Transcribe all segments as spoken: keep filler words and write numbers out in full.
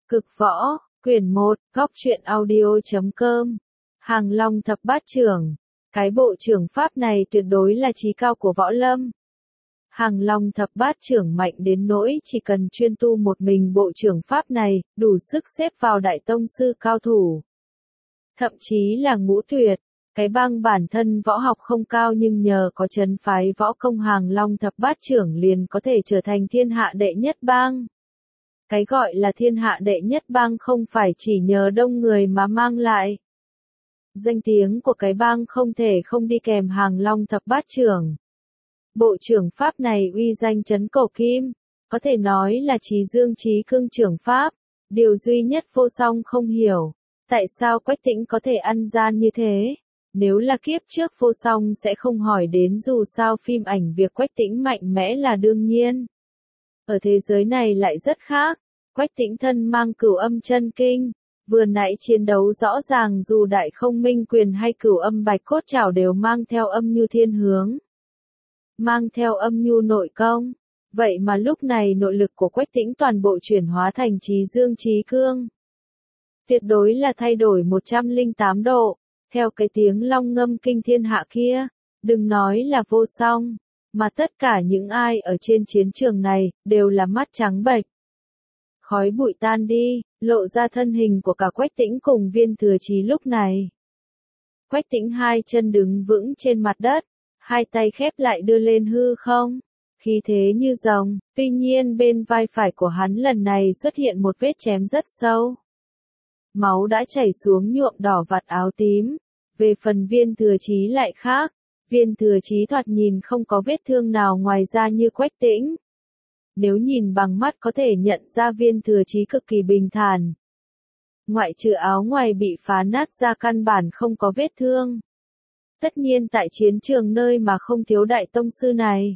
Cực võ, quyển một, góc truyện audio chấm com. Hàng Long thập bát trưởng. Cái bộ trưởng pháp này tuyệt đối là chí cao của võ lâm. Hàng Long thập bát trưởng mạnh đến nỗi chỉ cần chuyên tu một mình bộ trưởng pháp này, đủ sức xếp vào đại tông sư cao thủ. Thậm chí là ngũ tuyệt. Cái bang bản thân võ học không cao nhưng nhờ có trấn phái võ công Hàng Long thập bát trưởng liền có thể trở thành thiên hạ đệ nhất bang. Cái gọi là thiên hạ đệ nhất bang không phải chỉ nhờ đông người mà mang lại. Danh tiếng của cái bang không thể không đi kèm Hàng Long thập bát trưởng. Bộ trưởng pháp này uy danh chấn cổ kim, có thể nói là chí dương chí cương trưởng pháp. Điều duy nhất vô song không hiểu, tại sao Quách Tĩnh có thể ăn gian như thế? Nếu là kiếp trước vô song sẽ không hỏi đến, dù sao phim ảnh việc Quách Tĩnh mạnh mẽ là đương nhiên. Ở thế giới này lại rất khác. Quách Tĩnh thân mang cửu âm chân kinh, vừa nãy chiến đấu rõ ràng dù đại không minh quyền hay cửu âm bạch cốt trảo đều mang theo âm nhu thiên hướng, mang theo âm nhu nội công. Vậy mà lúc này nội lực của Quách Tĩnh toàn bộ chuyển hóa thành chí dương chí cương. Tuyệt đối là thay đổi một trăm lẻ tám độ, theo cái tiếng long ngâm kinh thiên hạ kia, đừng nói là vô song, mà tất cả những ai ở trên chiến trường này, đều là mắt trắng bệch. Khói bụi tan đi, lộ ra thân hình của cả Quách Tĩnh cùng Viên Thừa Chí lúc này. Quách Tĩnh hai chân đứng vững trên mặt đất, hai tay khép lại đưa lên hư không, khí thế như rồng, tuy nhiên bên vai phải của hắn lần này xuất hiện một vết chém rất sâu. Máu đã chảy xuống nhuộm đỏ vạt áo tím, về phần Viên Thừa Chí lại khác, Viên Thừa Chí thoạt nhìn không có vết thương nào ngoài ra như Quách Tĩnh. Nếu nhìn bằng mắt có thể nhận ra Viên Thừa Chí cực kỳ bình thản. Ngoại trừ áo ngoài bị phá nát ra căn bản không có vết thương. Tất nhiên tại chiến trường nơi mà không thiếu đại tông sư này.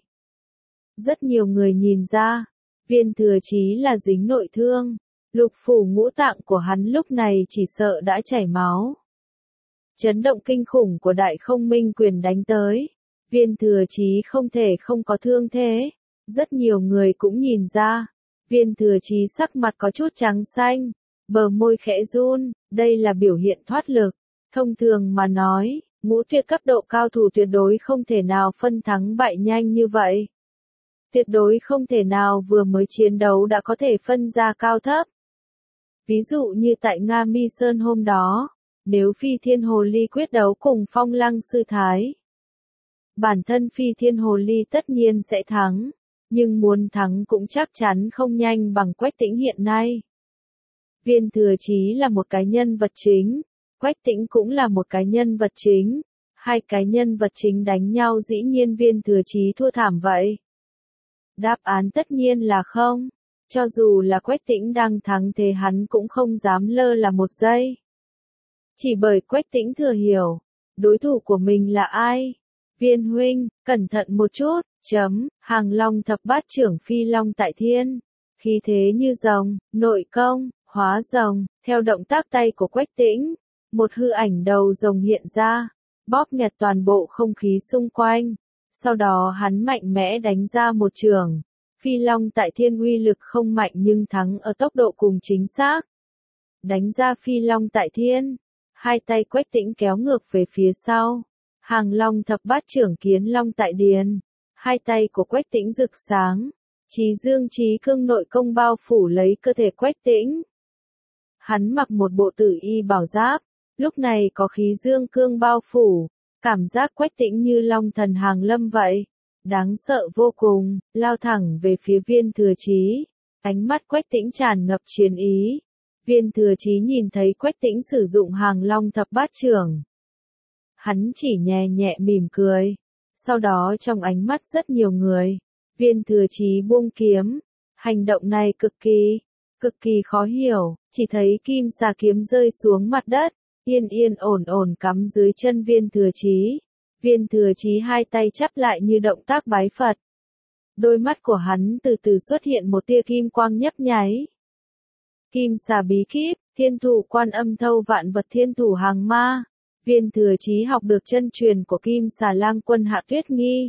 Rất nhiều người nhìn ra, Viên Thừa Chí là dính nội thương. Lục phủ ngũ tạng của hắn lúc này chỉ sợ đã chảy máu. Chấn động kinh khủng của đại không minh quyền đánh tới. Viên Thừa Chí không thể không có thương thế. Rất nhiều người cũng nhìn ra, Viên Thừa Chí sắc mặt có chút trắng xanh, bờ môi khẽ run, đây là biểu hiện thoát lực. Thông thường mà nói, ngũ tuyệt cấp độ cao thủ tuyệt đối không thể nào phân thắng bại nhanh như vậy. Tuyệt đối không thể nào vừa mới chiến đấu đã có thể phân ra cao thấp. Ví dụ như tại Nga Mi Sơn hôm đó, nếu Phi Thiên Hồ Ly quyết đấu cùng Phong Lăng Sư Thái, bản thân Phi Thiên Hồ Ly tất nhiên sẽ thắng. Nhưng muốn thắng cũng chắc chắn không nhanh bằng Quách Tĩnh hiện nay. Viên Thừa Chí là một cái nhân vật chính, Quách Tĩnh cũng là một cái nhân vật chính. Hai cái nhân vật chính đánh nhau dĩ nhiên Viên Thừa Chí thua thảm vậy. Đáp án tất nhiên là không. Cho dù là Quách Tĩnh đang thắng thế hắn cũng không dám lơ là một giây. Chỉ bởi Quách Tĩnh thừa hiểu, đối thủ của mình là ai. Viên huynh, cẩn thận một chút. Chấm, Hàng Long thập bát trưởng phi long tại thiên. Khí thế như rồng, nội công, hóa rồng, theo động tác tay của Quách Tĩnh. Một hư ảnh đầu rồng hiện ra, bóp nghẹt toàn bộ không khí xung quanh. Sau đó hắn mạnh mẽ đánh ra một trường. Phi long tại thiên uy lực không mạnh nhưng thắng ở tốc độ cùng chính xác. Đánh ra phi long tại thiên. Hai tay Quách Tĩnh kéo ngược về phía sau. Hàng Long thập bát trưởng kiến long tại điền. Hai tay của Quách Tĩnh rực sáng, chí dương chí cương nội công bao phủ lấy cơ thể Quách Tĩnh. Hắn mặc một bộ tử y bảo giáp, lúc này có khí dương cương bao phủ, cảm giác Quách Tĩnh như long thần hàng lâm vậy, đáng sợ vô cùng, lao thẳng về phía Viên Thừa Chí. Ánh mắt Quách Tĩnh tràn ngập chiến ý. Viên Thừa Chí nhìn thấy Quách Tĩnh sử dụng Hàng Long thập bát trưởng, hắn chỉ nhẹ nhẹ mỉm cười. Sau đó trong ánh mắt rất nhiều người, Viên Thừa Chí buông kiếm. Hành động này cực kỳ, cực kỳ khó hiểu, chỉ thấy kim xà kiếm rơi xuống mặt đất, yên yên ổn ổn cắm dưới chân Viên Thừa Chí. Viên Thừa Chí hai tay chắp lại như động tác bái Phật. Đôi mắt của hắn từ từ xuất hiện một tia kim quang nhấp nháy. Kim xà bí kíp, thiên thủ quan âm thâu vạn vật thiên thủ hàng ma. Viên Thừa Chí học được chân truyền của Kim Xà Lang Quân Hạ Tuyết Nghi.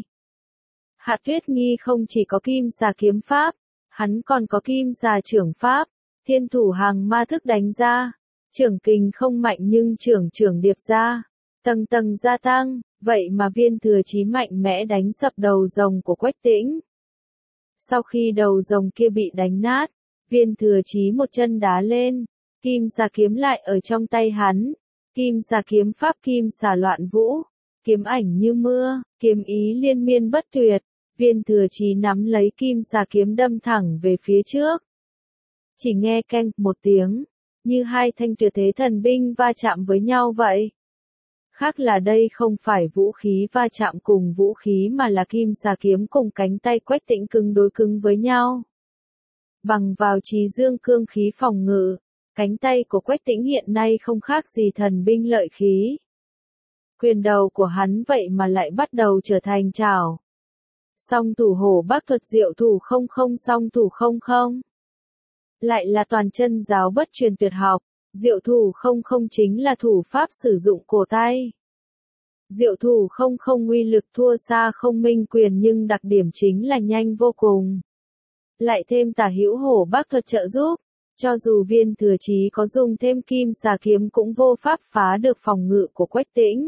Hạ Tuyết Nghi không chỉ có Kim Xà kiếm pháp, hắn còn có Kim Xà trưởng pháp. Thiên thủ hàng ma thức đánh ra. Trưởng kình không mạnh nhưng trưởng trưởng điệp ra. Tầng tầng gia tăng, vậy mà viên thừa chí mạnh mẽ đánh sập đầu rồng của Quách Tĩnh. Sau khi đầu rồng kia bị đánh nát, viên thừa chí một chân đá lên, kim xà kiếm lại ở trong tay hắn. Kim xà kiếm pháp kim xà loạn vũ, kiếm ảnh như mưa, kiếm ý liên miên bất tuyệt. Viên thừa chí nắm lấy kim xà kiếm đâm thẳng về phía trước. Chỉ nghe keng một tiếng, như hai thanh tuyệt thế thần binh va chạm với nhau vậy. Khác là đây không phải vũ khí va chạm cùng vũ khí mà là kim xà kiếm cùng cánh tay Quách Tĩnh cứng đối cứng với nhau. Bằng vào trí dương cương khí phòng ngự, cánh tay của Quách Tĩnh hiện nay không khác gì thần binh lợi khí. Quyền đầu của hắn vậy mà lại bắt đầu trở thành trảo. Song thủ hổ bác thuật diệu thủ không không song thủ không không. Lại là toàn chân giáo bất truyền tuyệt học, diệu thủ không không chính là thủ pháp sử dụng cổ tay. Diệu thủ không không uy lực thua xa không minh quyền nhưng đặc điểm chính là nhanh vô cùng. Lại thêm tả hữu hổ bác thuật trợ giúp, cho dù viên thừa chí có dùng thêm kim xà kiếm cũng vô pháp phá được phòng ngự của Quách Tĩnh.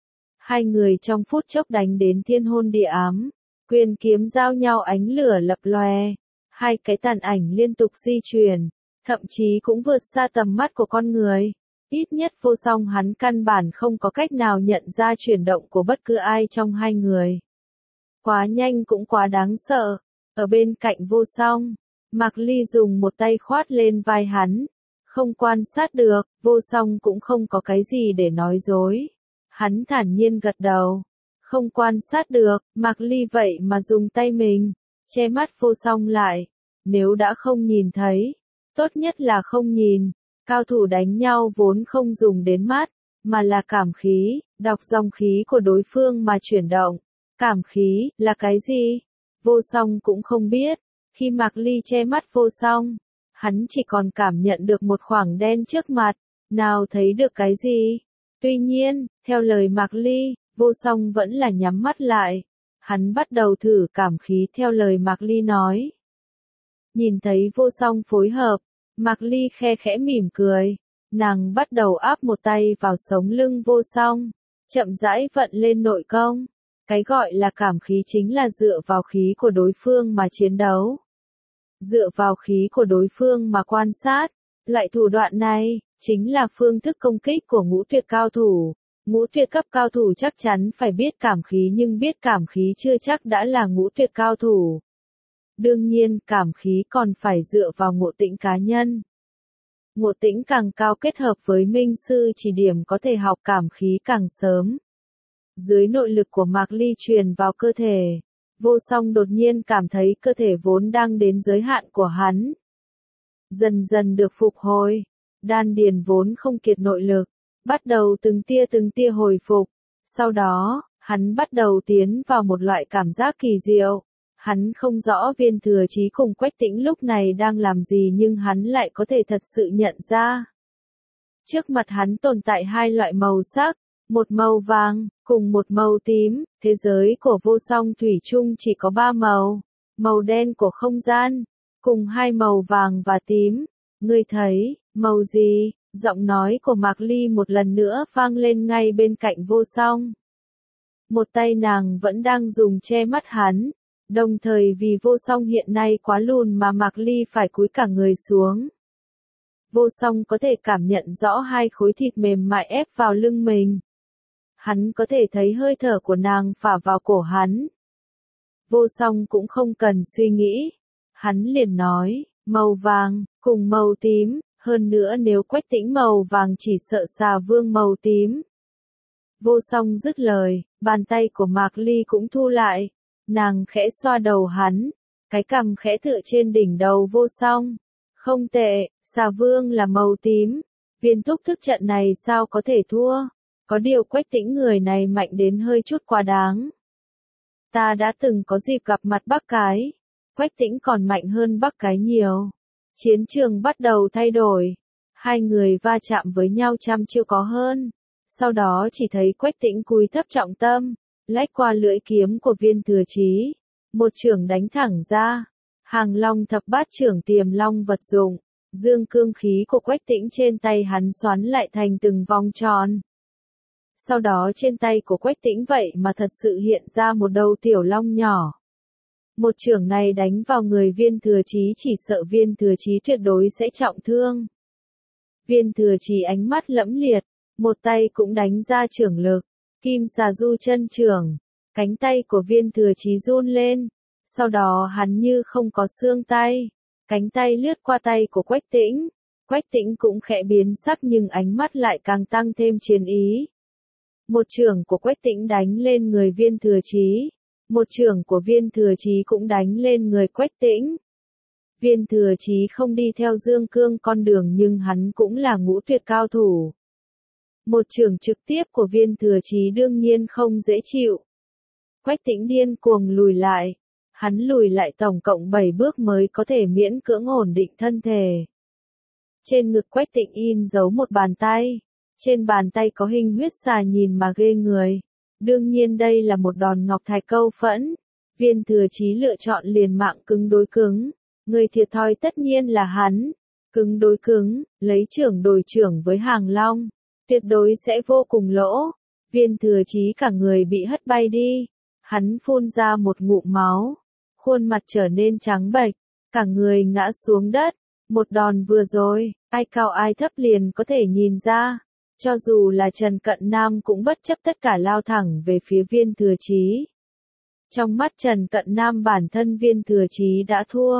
Hai người trong phút chốc đánh đến thiên hôn địa ám, quyền kiếm giao nhau ánh lửa lập lòe, hai cái tàn ảnh liên tục di chuyển, thậm chí cũng vượt xa tầm mắt của con người. Ít nhất Vô Song hắn căn bản không có cách nào nhận ra chuyển động của bất cứ ai trong hai người. Quá nhanh cũng quá đáng sợ. Ở bên cạnh Vô Song, Mạc Ly dùng một tay khoát lên vai hắn. Không quan sát được, Vô Song cũng không có cái gì để nói dối. Hắn thản nhiên gật đầu. Không quan sát được, Mạc Ly vậy mà dùng tay mình, che mắt Vô Song lại. Nếu đã không nhìn thấy, tốt nhất là không nhìn. Cao thủ đánh nhau vốn không dùng đến mắt, mà là cảm khí, đọc dòng khí của đối phương mà chuyển động. Cảm khí, là cái gì? Vô Song cũng không biết. Khi Mạc Ly che mắt Vô Song, hắn chỉ còn cảm nhận được một khoảng đen trước mặt, nào thấy được cái gì. Tuy nhiên, theo lời Mạc Ly, Vô Song vẫn là nhắm mắt lại. Hắn bắt đầu thử cảm khí theo lời Mạc Ly nói. Nhìn thấy Vô Song phối hợp, Mạc Ly khe khẽ mỉm cười. Nàng bắt đầu áp một tay vào sống lưng Vô Song, chậm rãi vận lên nội công. Cái gọi là cảm khí chính là dựa vào khí của đối phương mà chiến đấu. Dựa vào khí của đối phương mà quan sát. Loại thủ đoạn này, chính là phương thức công kích của ngũ tuyệt cao thủ. Ngũ tuyệt cấp cao thủ chắc chắn phải biết cảm khí nhưng biết cảm khí chưa chắc đã là ngũ tuyệt cao thủ. Đương nhiên, cảm khí còn phải dựa vào ngộ tĩnh cá nhân. Ngộ tĩnh càng cao kết hợp với minh sư chỉ điểm có thể học cảm khí càng sớm. Dưới nội lực của Mạc Ly truyền vào cơ thể, Vô Song đột nhiên cảm thấy cơ thể vốn đang đến giới hạn của hắn. Dần dần được phục hồi, đan điền vốn không kiệt nội lực, bắt đầu từng tia từng tia hồi phục. Sau đó, hắn bắt đầu tiến vào một loại cảm giác kỳ diệu. Hắn không rõ viên thừa chí cùng Quách Tĩnh lúc này đang làm gì nhưng hắn lại có thể thật sự nhận ra. Trước mặt hắn tồn tại hai loại màu sắc, một màu vàng, cùng một màu tím, thế giới của Vô Song thủy chung chỉ có ba màu, màu đen của không gian, cùng hai màu vàng và tím. Ngươi thấy, màu gì? Giọng nói của Mạc Ly một lần nữa vang lên ngay bên cạnh Vô Song. Một tay nàng vẫn đang dùng che mắt hắn. Đồng thời vì Vô Song hiện nay quá lùn mà Mạc Ly phải cúi cả người xuống. Vô Song có thể cảm nhận rõ hai khối thịt mềm mại ép vào lưng mình. Hắn có thể thấy hơi thở của nàng phả vào cổ hắn. Vô Song cũng không cần suy nghĩ. Hắn liền nói, màu vàng, cùng màu tím, hơn nữa nếu Quách Tĩnh màu vàng chỉ sợ xà vương màu tím. Vô Song dứt lời, bàn tay của Mạc Ly cũng thu lại. Nàng khẽ xoa đầu hắn, cái cằm khẽ tựa trên đỉnh đầu Vô Song. Không tệ, xà vương là màu tím. Viên thúc thức trận này sao có thể thua? Có điều Quách Tĩnh người này mạnh đến hơi chút quá đáng. Ta đã từng có dịp gặp mặt Bắc Cái. Quách Tĩnh còn mạnh hơn Bắc Cái nhiều. Chiến trường bắt đầu thay đổi. Hai người va chạm với nhau trăm chiêu có hơn. Sau đó chỉ thấy Quách Tĩnh cúi thấp trọng tâm, lách qua lưỡi kiếm của viên thừa chí. Một chưởng đánh thẳng ra. Hàng long thập bát chưởng tiềm long vật dụng. Dương cương khí của Quách Tĩnh trên tay hắn xoắn lại thành từng vòng tròn. Sau đó trên tay của Quách Tĩnh vậy mà thật sự hiện ra một đầu tiểu long nhỏ. Một chưởng này đánh vào người Viên Thừa Chí chỉ sợ Viên Thừa Chí tuyệt đối sẽ trọng thương. Viên Thừa Chí ánh mắt lẫm liệt, một tay cũng đánh ra chưởng lực, kim xà du chân chưởng, cánh tay của Viên Thừa Chí run lên, sau đó hắn như không có xương tay, cánh tay lướt qua tay của Quách Tĩnh, Quách Tĩnh cũng khẽ biến sắc nhưng ánh mắt lại càng tăng thêm chiến ý. Một chưởng của Quách Tĩnh đánh lên người Viên Thừa Chí, một chưởng của Viên Thừa Chí cũng đánh lên người Quách Tĩnh. Viên Thừa Chí không đi theo Dương Cương con đường nhưng hắn cũng là ngũ tuyệt cao thủ. Một chưởng trực tiếp của Viên Thừa Chí đương nhiên không dễ chịu. Quách Tĩnh điên cuồng lùi lại, hắn lùi lại tổng cộng bảy bước mới có thể miễn cưỡng ổn định thân thể. Trên ngực Quách Tĩnh in dấu một bàn tay, trên bàn tay có hình huyết xà nhìn mà ghê người. Đương nhiên đây là một đòn ngọc thạch câu phẫn. Viên Thừa Chí lựa chọn liền mạng cứng đối cứng. Người thiệt thòi tất nhiên là hắn. Cứng đối cứng, lấy chưởng đổi chưởng với Hàng Long. Tuyệt đối sẽ vô cùng lỗ. Viên Thừa Chí cả người bị hất bay đi. Hắn phun ra một ngụm máu. Khuôn mặt trở nên trắng bệch. Cả người ngã xuống đất. Một đòn vừa rồi, ai cao ai thấp liền có thể nhìn ra. Cho dù là Trần Cận Nam cũng bất chấp tất cả lao thẳng về phía Viên Thừa Chí. Trong mắt Trần Cận Nam bản thân Viên Thừa Chí đã thua.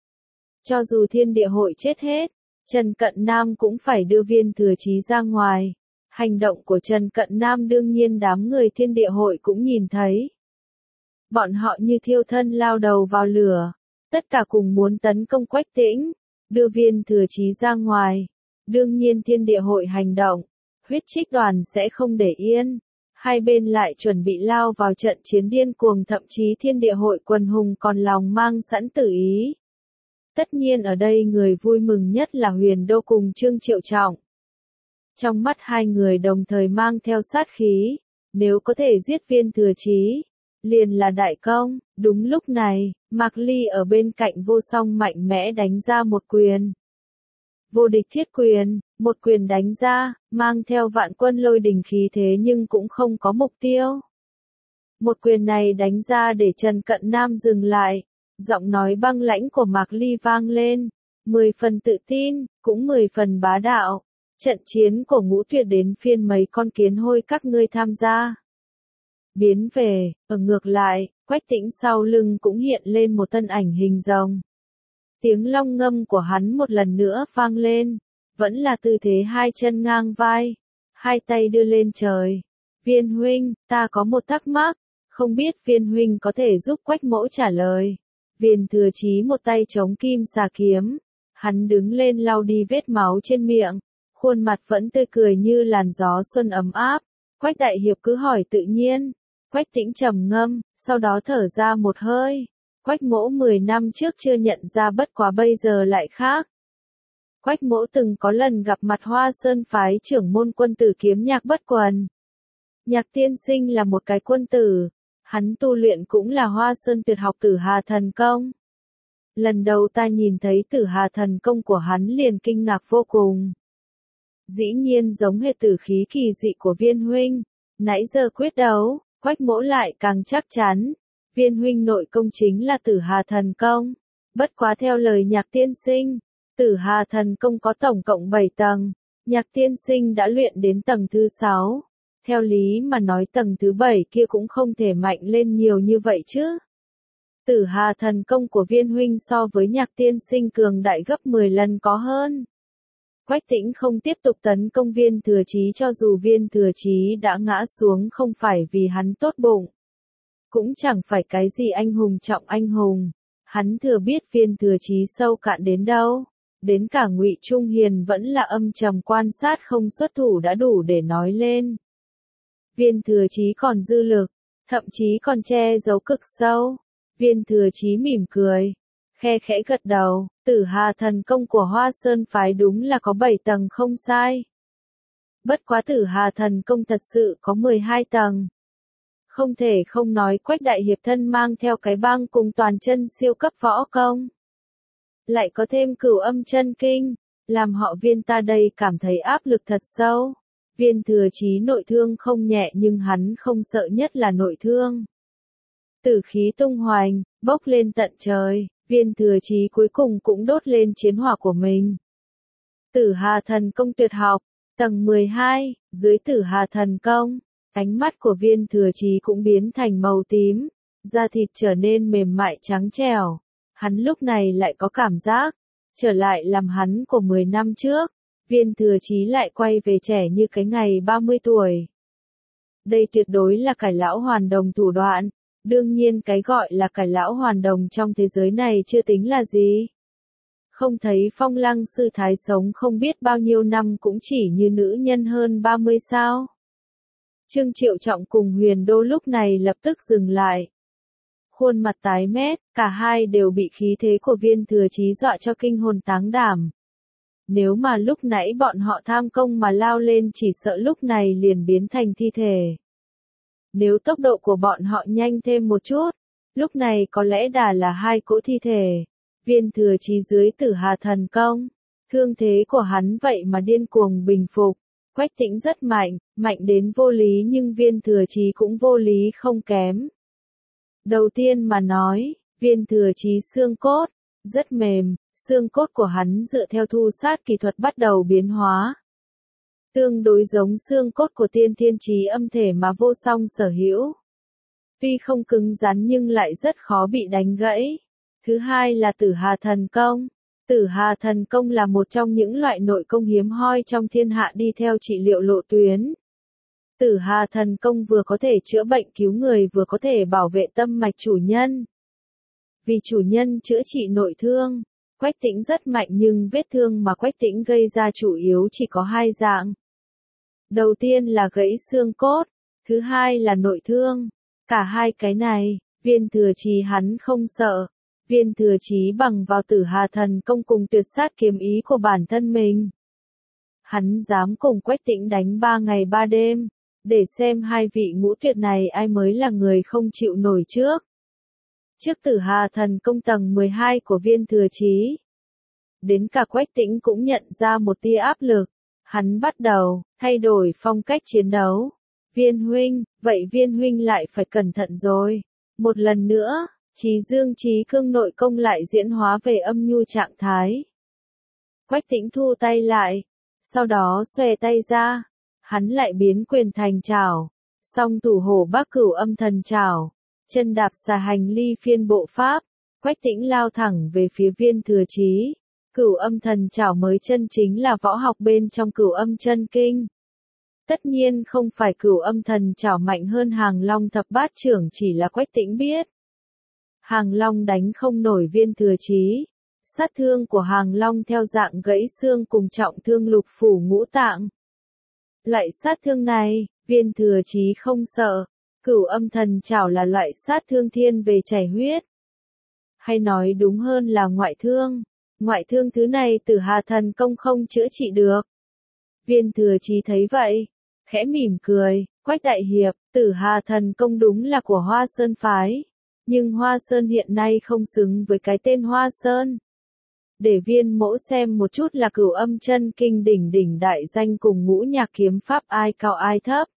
Cho dù thiên địa hội chết hết, Trần Cận Nam cũng phải đưa Viên Thừa Chí ra ngoài. Hành động của Trần Cận Nam đương nhiên đám người thiên địa hội cũng nhìn thấy. Bọn họ như thiêu thân lao đầu vào lửa, tất cả cùng muốn tấn công Quách Tĩnh, đưa Viên Thừa Chí ra ngoài. Đương nhiên thiên địa hội hành động. Huyết Trích đoàn sẽ không để yên, hai bên lại chuẩn bị lao vào trận chiến điên cuồng, thậm chí thiên địa hội quần hùng còn lòng mang sẵn tử ý. Tất nhiên ở đây người vui mừng nhất là Huyền Đô cùng Trương Triệu Trọng. Trong mắt hai người đồng thời mang theo sát khí, nếu có thể giết Viên Thừa Chí, liền là đại công. Đúng lúc này, Mạc Ly ở bên cạnh Vô Song mạnh mẽ đánh ra một quyền. Vô địch thiết quyền, một quyền đánh ra, mang theo vạn quân lôi đình khí thế nhưng cũng không có mục tiêu. Một quyền này đánh ra để Trần Cận Nam dừng lại, giọng nói băng lãnh của Mạc Ly vang lên, mười phần tự tin, cũng mười phần bá đạo. Trận chiến của ngũ tuyệt đến phiên mấy con kiến hôi các ngươi tham gia. Biến về, ở ngược lại, Quách Tĩnh sau lưng cũng hiện lên một thân ảnh hình rồng. Tiếng long ngâm của hắn một lần nữa vang lên, vẫn là tư thế hai chân ngang vai, hai tay đưa lên trời. Viên huynh, ta có một thắc mắc, không biết Viên huynh có thể giúp Quách mỗ trả lời. Viên Thừa Chí một tay chống kim xà kiếm, hắn đứng lên lau đi vết máu trên miệng, khuôn mặt vẫn tươi cười như làn gió xuân ấm áp. Quách đại hiệp cứ hỏi tự nhiên. Quách Tĩnh trầm ngâm, sau đó thở ra một hơi. Quách mỗ mười năm trước chưa nhận ra, bất quá bây giờ lại khác. Quách mỗ từng có lần gặp mặt Hoa Sơn phái trưởng môn quân tử kiếm Nhạc Bất Quần. Nhạc tiên sinh là một cái quân tử, hắn tu luyện cũng là Hoa Sơn tuyệt học Tử Hà Thần Công. Lần đầu ta nhìn thấy Tử Hà Thần Công của hắn liền kinh ngạc vô cùng. Dĩ nhiên giống hệt tử khí kỳ dị của Viên huynh, nãy giờ quyết đấu, Quách mỗ lại càng chắc chắn. Viên huynh nội công chính là Tử Hà Thần Công. Bất quá theo lời Nhạc tiên sinh, Tử Hà Thần Công có tổng cộng bảy tầng. Nhạc tiên sinh đã luyện đến tầng thứ sáu. Theo lý mà nói tầng thứ bảy kia cũng không thể mạnh lên nhiều như vậy chứ. Tử Hà Thần Công của Viên huynh so với Nhạc tiên sinh cường đại gấp mười lần có hơn. Quách Tĩnh không tiếp tục tấn công Viên Thừa Chí, cho dù Viên Thừa Chí đã ngã xuống không phải vì hắn tốt bụng. Cũng chẳng phải cái gì anh hùng trọng anh hùng. Hắn thừa biết Viên Thừa Chí sâu cạn đến đâu. Đến cả Ngụy Trung Hiền vẫn là âm trầm quan sát không xuất thủ đã đủ để nói lên. Viên Thừa Chí còn dư lực, thậm chí còn che giấu cực sâu. Viên Thừa Chí mỉm cười, khe khẽ gật đầu. Tử Hà Thần Công của Hoa Sơn phái đúng là có bảy tầng không sai. Bất quá Tử Hà Thần Công thật sự có mười hai tầng. Không thể không nói Quách đại hiệp thân mang theo cái băng cùng toàn chân siêu cấp võ công. lại có thêm cửu âm chân kinh, làm họ Viên ta đây cảm thấy áp lực thật sâu. Viên Thừa Chí nội thương không nhẹ nhưng hắn không sợ nhất là nội thương. Tử khí tung hoành, bốc lên tận trời, Viên Thừa Chí cuối cùng cũng đốt lên chiến hỏa của mình. Tử Hà Thần Công tuyệt học, tầng mười hai, dưới Tử Hà Thần Công, ánh mắt của Viên Thừa Chí cũng biến thành màu tím, da thịt trở nên mềm mại trắng trẻo. Hắn lúc này lại có cảm giác, trở lại làm hắn của mười năm trước, Viên Thừa Chí lại quay về trẻ như cái ngày ba mươi tuổi. Đây tuyệt đối là cải lão hoàn đồng thủ đoạn, đương nhiên cái gọi là cải lão hoàn đồng trong thế giới này chưa tính là gì. Không thấy Phong Lăng Sư Thái sống không biết bao nhiêu năm cũng chỉ như nữ nhân hơn ba mươi sao. Trương Triệu Trọng cùng Huyền Đô lúc này lập tức dừng lại. Khuôn mặt tái mét, cả hai đều bị khí thế của Viên Thừa Chí dọa cho kinh hồn táng đảm. Nếu mà lúc nãy bọn họ tham công mà lao lên chỉ sợ lúc này liền biến thành thi thể. Nếu tốc độ của bọn họ nhanh thêm một chút, lúc này có lẽ đã là hai cỗ thi thể. Viên Thừa Chí dưới Tử Hà Thần Công, thương thế của hắn vậy mà điên cuồng bình phục. Quách Tĩnh rất mạnh, mạnh đến vô lý nhưng Viên Thừa Chí cũng vô lý không kém. Đầu tiên mà nói, Viên Thừa Chí xương cốt, rất mềm, xương cốt của hắn dựa theo thu sát kỹ thuật bắt đầu biến hóa. Tương đối giống xương cốt của Tiên Thiên Chí Âm thể mà Vô Song sở hữu. Tuy không cứng rắn nhưng lại rất khó bị đánh gãy. Thứ hai là Tử Hà Thần Công. Tử Hà Thần Công là một trong những loại nội công hiếm hoi trong thiên hạ đi theo trị liệu lộ tuyến. Tử Hà Thần Công vừa có thể chữa bệnh cứu người vừa có thể bảo vệ tâm mạch chủ nhân. Vì chủ nhân chữa trị nội thương, Quách Tĩnh rất mạnh nhưng vết thương mà Quách Tĩnh gây ra chủ yếu chỉ có hai dạng. Đầu tiên là gãy xương cốt, thứ hai là nội thương. Cả hai cái này, Viên Thừa Chí hắn không sợ. Viên Thừa Chí bằng vào Tử Hà Thần Công cùng tuyệt sát kiếm ý của bản thân mình. Hắn dám cùng Quách Tĩnh đánh ba ngày ba đêm, để xem hai vị ngũ tuyệt này ai mới là người không chịu nổi trước. Trước Tử Hà Thần Công tầng mười hai của Viên Thừa Chí, đến cả Quách Tĩnh cũng nhận ra một tia áp lực. Hắn bắt đầu thay đổi phong cách chiến đấu. Viên huynh, vậy Viên huynh lại phải cẩn thận rồi. Một lần nữa, Chí Dương Chí Cương nội công lại diễn hóa về âm nhu trạng thái. Quách Tĩnh thu tay lại, sau đó xòe tay ra, hắn lại biến quyền thành trảo, song thủ hổ Bắc Cửu Âm Thần Trảo, chân đạp xà hành ly phiên bộ pháp, Quách Tĩnh lao thẳng về phía Viên Thừa Chí. Cửu Âm Thần Trảo mới chân chính là võ học bên trong Cửu Âm Chân Kinh. Tất nhiên không phải Cửu Âm Thần Trảo mạnh hơn Hàng Long Thập Bát Chưởng chỉ là Quách Tĩnh biết. Hàng Long đánh không nổi Viên Thừa Chí. Sát thương của Hàng Long theo dạng gãy xương cùng trọng thương lục phủ ngũ tạng. Loại sát thương này, Viên Thừa Chí không sợ. Cửu Âm Thần Trảo là loại sát thương thiên về chảy huyết. Hay nói đúng hơn là ngoại thương. Ngoại thương thứ này Tử Hà Thần Công không chữa trị được. Viên Thừa Chí thấy vậy, khẽ mỉm cười, Quách đại hiệp, Tử Hà Thần Công đúng là của Hoa Sơn phái. Nhưng Hoa Sơn hiện nay không xứng với cái tên Hoa Sơn. Để Viên mỗ xem một chút là Cửu Âm Chân Kinh đỉnh đỉnh đại danh cùng ngũ nhạc kiếm pháp ai cao ai thấp.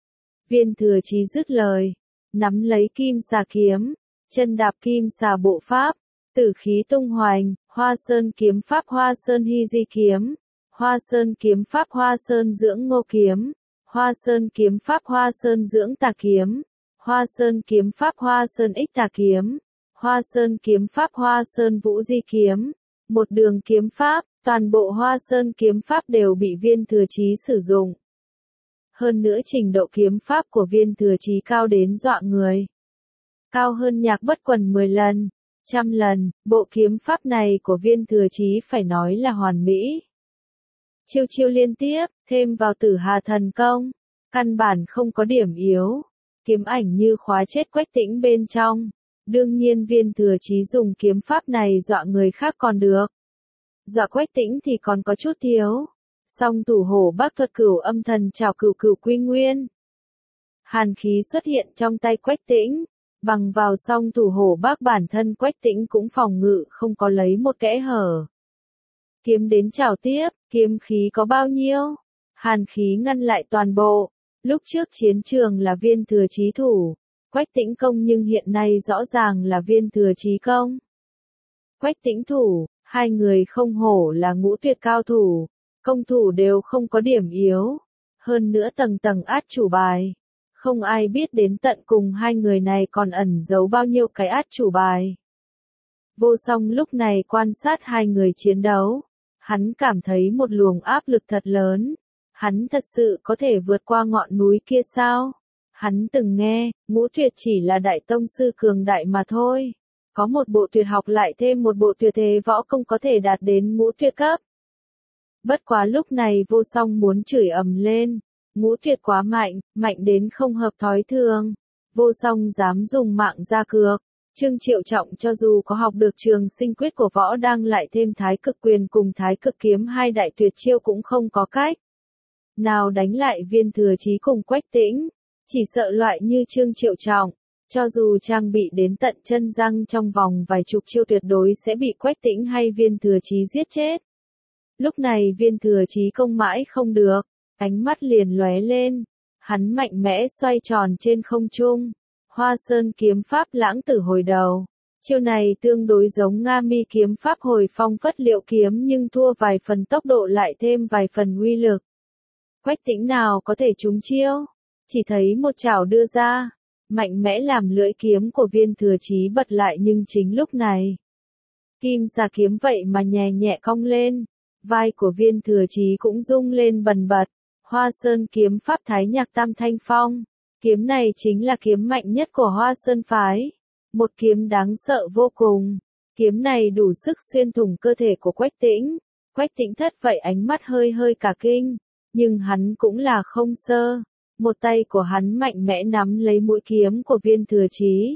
Viên Thừa Chí dứt lời, nắm lấy kim xà kiếm, chân đạp kim xà bộ pháp, tử khí tung hoành, Hoa Sơn kiếm pháp Hoa Sơn hy di kiếm, Hoa Sơn kiếm pháp Hoa Sơn dưỡng ngô kiếm, Hoa Sơn kiếm pháp Hoa Sơn dưỡng tà kiếm, Hoa Sơn kiếm pháp Hoa Sơn ích tà kiếm, Hoa Sơn kiếm pháp Hoa Sơn vũ di kiếm, một đường kiếm pháp, toàn bộ Hoa Sơn kiếm pháp đều bị Viên Thừa Chí sử dụng. Hơn nữa trình độ kiếm pháp của Viên Thừa Chí cao đến dọa người. Cao hơn Nhạc Bất Quần mười lần, trăm lần, bộ kiếm pháp này của Viên Thừa Chí phải nói là hoàn mỹ. Chiêu chiêu liên tiếp, thêm vào Tử Hà Thần Công, căn bản không có điểm yếu. Kiếm ảnh như khóa chết Quách Tĩnh bên trong. Đương nhiên Viên Thừa Chí dùng kiếm pháp này dọa người khác còn được. Dọa Quách Tĩnh thì còn có chút thiếu. Song thủ hổ Bắc thuật Cửu Âm Thần Trảo cửu cửu quy nguyên. Hàn khí xuất hiện trong tay Quách Tĩnh. Bằng vào song thủ hổ bác bản thân Quách Tĩnh cũng phòng ngự không có lấy một kẽ hở. Kiếm đến chào tiếp, kiếm khí có bao nhiêu? Hàn khí ngăn lại toàn bộ. Lúc trước chiến trường là Viên Thừa Chí thủ, Quách Tĩnh công nhưng hiện nay rõ ràng là Viên Thừa Chí công. Quách Tĩnh thủ, hai người không hổ là ngũ tuyệt cao thủ, công thủ đều không có điểm yếu. Hơn nữa tầng tầng át chủ bài. Không ai biết đến tận cùng hai người này còn ẩn giấu bao nhiêu cái át chủ bài. Vô Song lúc này quan sát hai người chiến đấu. Hắn cảm thấy một luồng áp lực thật lớn. Hắn thật sự có thể vượt qua ngọn núi kia sao? Hắn từng nghe, ngũ tuyệt chỉ là đại tông sư cường đại mà thôi. Có một bộ tuyệt học lại thêm một bộ tuyệt thế võ công có thể đạt đến ngũ tuyệt cấp. Bất quá lúc này Vô Song muốn chửi ầm lên. Ngũ tuyệt quá mạnh, mạnh đến không hợp thói thường. Vô Song dám dùng mạng ra cược. Trương Triệu Trọng cho dù có học được trường sinh quyết của võ đang lại thêm thái cực quyền cùng thái cực kiếm hai đại tuyệt chiêu cũng không có cách. Nào đánh lại Viên Thừa Chí cùng Quách Tĩnh. Chỉ sợ loại như Trương Triệu Trọng. Cho dù trang bị đến tận chân răng trong vòng vài chục chiêu tuyệt đối sẽ bị Quách Tĩnh hay Viên Thừa Chí giết chết. Lúc này Viên Thừa Chí công mãi không được. Ánh mắt liền lóe lên, hắn mạnh mẽ xoay tròn trên không trung. Hoa Sơn kiếm pháp lãng tử hồi đầu. Chiêu này tương đối giống Nga Mi kiếm pháp hồi phong phất liệu kiếm nhưng thua vài phần tốc độ lại thêm vài phần uy lực. Quách Tĩnh nào có thể trúng chiêu, chỉ thấy một chảo đưa ra, mạnh mẽ làm lưỡi kiếm của Viên Thừa Chí bật lại nhưng chính lúc này. Kim xà kiếm vậy mà nhẹ nhẹ cong lên, vai của Viên Thừa Chí cũng rung lên bần bật. Hoa Sơn kiếm pháp Thái Nhạc Tam Thanh Phong. Kiếm này chính là kiếm mạnh nhất của Hoa Sơn phái. Một kiếm đáng sợ vô cùng. Kiếm này đủ sức xuyên thủng cơ thể của Quách Tĩnh. Quách Tĩnh thất vậy ánh mắt hơi hơi cả kinh. Nhưng hắn cũng là không sơ. Một tay của hắn mạnh mẽ nắm lấy mũi kiếm của Viên Thừa Chí.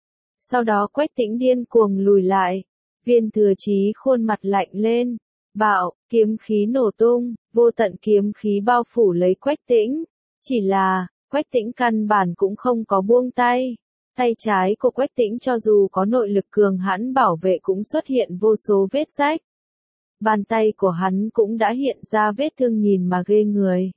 Sau đó Quách Tĩnh điên cuồng lùi lại. Viên Thừa Chí khuôn mặt lạnh lên. Bạo, kiếm khí nổ tung, vô tận kiếm khí bao phủ lấy Quách Tĩnh. Chỉ là, Quách Tĩnh căn bản cũng không có buông tay. Tay trái của Quách Tĩnh cho dù có nội lực cường hãn bảo vệ cũng xuất hiện vô số vết rách. Bàn tay của hắn cũng đã hiện ra vết thương nhìn mà ghê người.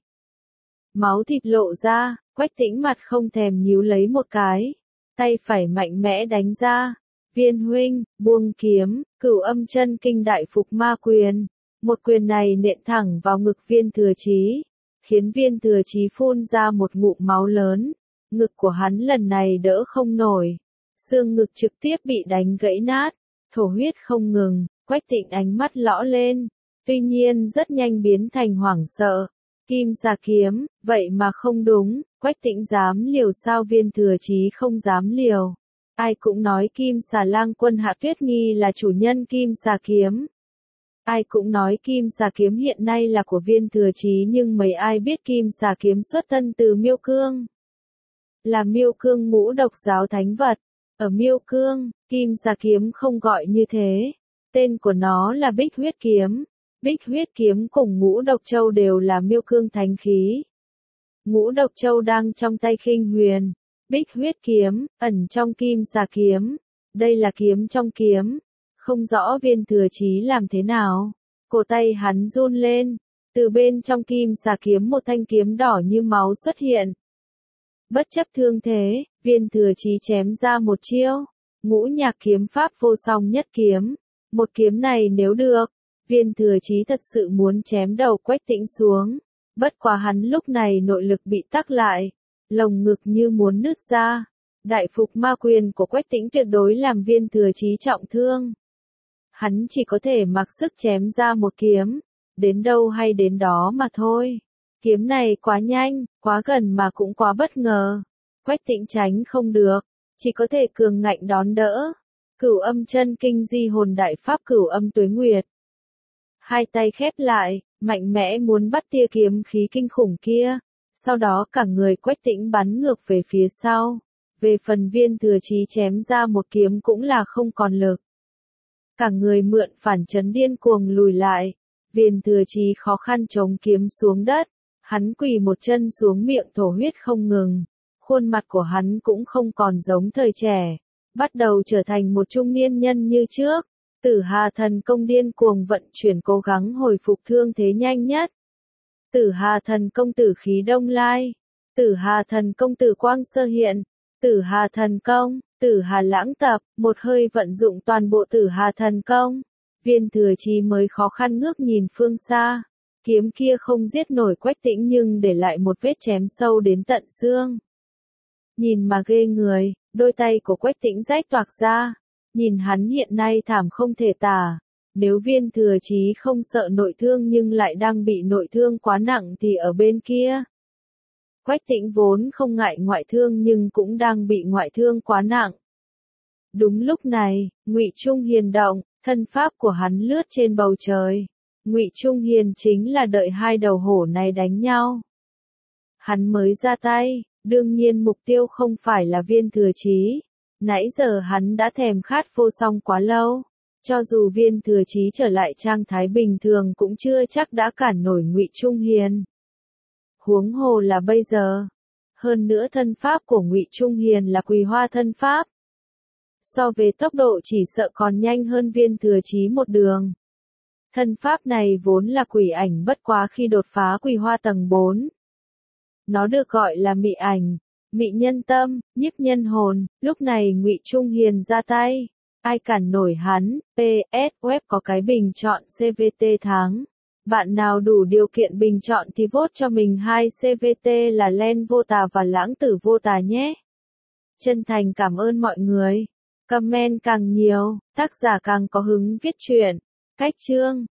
Máu thịt lộ ra, Quách Tĩnh mặt không thèm nhíu lấy một cái. Tay phải mạnh mẽ đánh ra. Viên huynh, buông kiếm, Cửu Âm Chân Kinh Đại Phục Ma Quyền. Một quyền này nện thẳng vào ngực Viên Thừa Chí, khiến Viên Thừa Chí phun ra một ngụm máu lớn. Ngực của hắn lần này đỡ không nổi, xương ngực trực tiếp bị đánh gãy nát, thổ huyết không ngừng. Quách Tĩnh ánh mắt lõ lên, tuy nhiên rất nhanh biến thành hoảng sợ. Kim xà kiếm, vậy mà không đúng, Quách Tĩnh dám liều sao Viên Thừa Chí không dám liều. Ai cũng nói Kim xà lang quân Hạ Tuyết Nghi là chủ nhân Kim xà kiếm. Ai cũng nói Kim xà kiếm hiện nay là của Viên Thừa Chí nhưng mấy ai biết Kim xà kiếm xuất thân từ Miêu Cương. Là Miêu Cương ngũ độc giáo thánh vật. Ở Miêu Cương, Kim xà kiếm không gọi như thế. Tên của nó là Bích Huyết Kiếm. Bích Huyết Kiếm cùng Ngũ Độc Châu đều là Miêu Cương thánh khí. Ngũ Độc Châu đang trong tay Khinh Huyền. Bích Huyết Kiếm, ẩn trong Kim xà kiếm. Đây là kiếm trong kiếm. Không rõ Viên Thừa Chí làm thế nào. Cổ tay hắn run lên. Từ bên trong Kim xà kiếm một thanh kiếm đỏ như máu xuất hiện. Bất chấp thương thế, Viên Thừa Chí chém ra một chiêu. Ngũ Nhạc kiếm pháp vô song nhất kiếm. Một kiếm này nếu được, Viên Thừa Chí thật sự muốn chém đầu Quách Tĩnh xuống. Bất quá hắn lúc này nội lực bị tắc lại. Lồng ngực như muốn nứt ra. Đại Phục Ma Quyền của Quách Tĩnh tuyệt đối làm Viên Thừa Chí trọng thương. Hắn chỉ có thể mặc sức chém ra một kiếm. Đến đâu hay đến đó mà thôi. Kiếm này quá nhanh, quá gần mà cũng quá bất ngờ. Quách Tĩnh tránh không được, chỉ có thể cường ngạnh đón đỡ. Cửu Âm Chân Kinh Di Hồn Đại Pháp Cửu Âm Tuế Nguyệt. Hai tay khép lại, mạnh mẽ muốn bắt tia kiếm khí kinh khủng kia. Sau đó cả người Quách Tĩnh bắn ngược về phía sau. Về phần Viên Thừa Chí chém ra một kiếm cũng là không còn lực. Cả người mượn phản chấn điên cuồng lùi lại. Viên Thừa Chí khó khăn chống kiếm xuống đất. Hắn quỳ một chân xuống miệng thổ huyết không ngừng. khuôn mặt của hắn cũng không còn giống thời trẻ, bắt đầu trở thành một trung niên nhân như trước. Tử Hà thần công điên cuồng vận chuyển cố gắng hồi phục thương thế nhanh nhất. Tử Hà thần công tử khí đông lai, Tử Hà thần công tử quang sơ hiện, Tử Hà thần công, Tử Hà lãng tập, một hơi vận dụng toàn bộ Tử Hà thần công. Viên Thừa Chí mới khó khăn ngước nhìn phương xa, kiếm kia không giết nổi Quách Tĩnh nhưng để lại một vết chém sâu đến tận xương. Nhìn mà ghê người, đôi tay của Quách Tĩnh rách toạc ra, nhìn hắn hiện nay thảm không thể tả. Nếu Viên Thừa Chí không sợ nội thương nhưng lại đang bị nội thương quá nặng thì ở bên kia. Quách Tĩnh vốn không ngại ngoại thương nhưng cũng đang bị ngoại thương quá nặng. Đúng lúc này, Ngụy Trung Hiền động, thân pháp của hắn lướt trên bầu trời. Ngụy Trung Hiền chính là đợi hai đầu hổ này đánh nhau. Hắn mới ra tay, đương nhiên mục tiêu không phải là Viên Thừa Chí. Nãy giờ hắn đã thèm khát vô song quá lâu. Cho dù Viên Thừa Chí trở lại trạng thái bình thường cũng chưa chắc đã cản nổi Ngụy Trung Hiền. Huống hồ là bây giờ. Hơn nữa thân pháp của Ngụy Trung Hiền là Quỳ Hoa thân pháp. So về tốc độ chỉ sợ còn nhanh hơn Viên Thừa Chí một đường. Thân pháp này vốn là quỷ ảnh bất quá khi đột phá Quỳ Hoa tầng bốn. Nó được gọi là mị ảnh, mị nhân tâm, nhiếp nhân hồn, lúc này Ngụy Trung Hiền ra tay. Ai cản nổi hắn, pê ét web có cái bình chọn xê vê tê tháng. Bạn nào đủ điều kiện bình chọn thì vote cho mình hai xê vê tê là Len Vô Tà và Lãng Tử Vô Tà nhé. Chân thành cảm ơn mọi người. Comment càng nhiều, tác giả càng có hứng viết truyện. Cách chương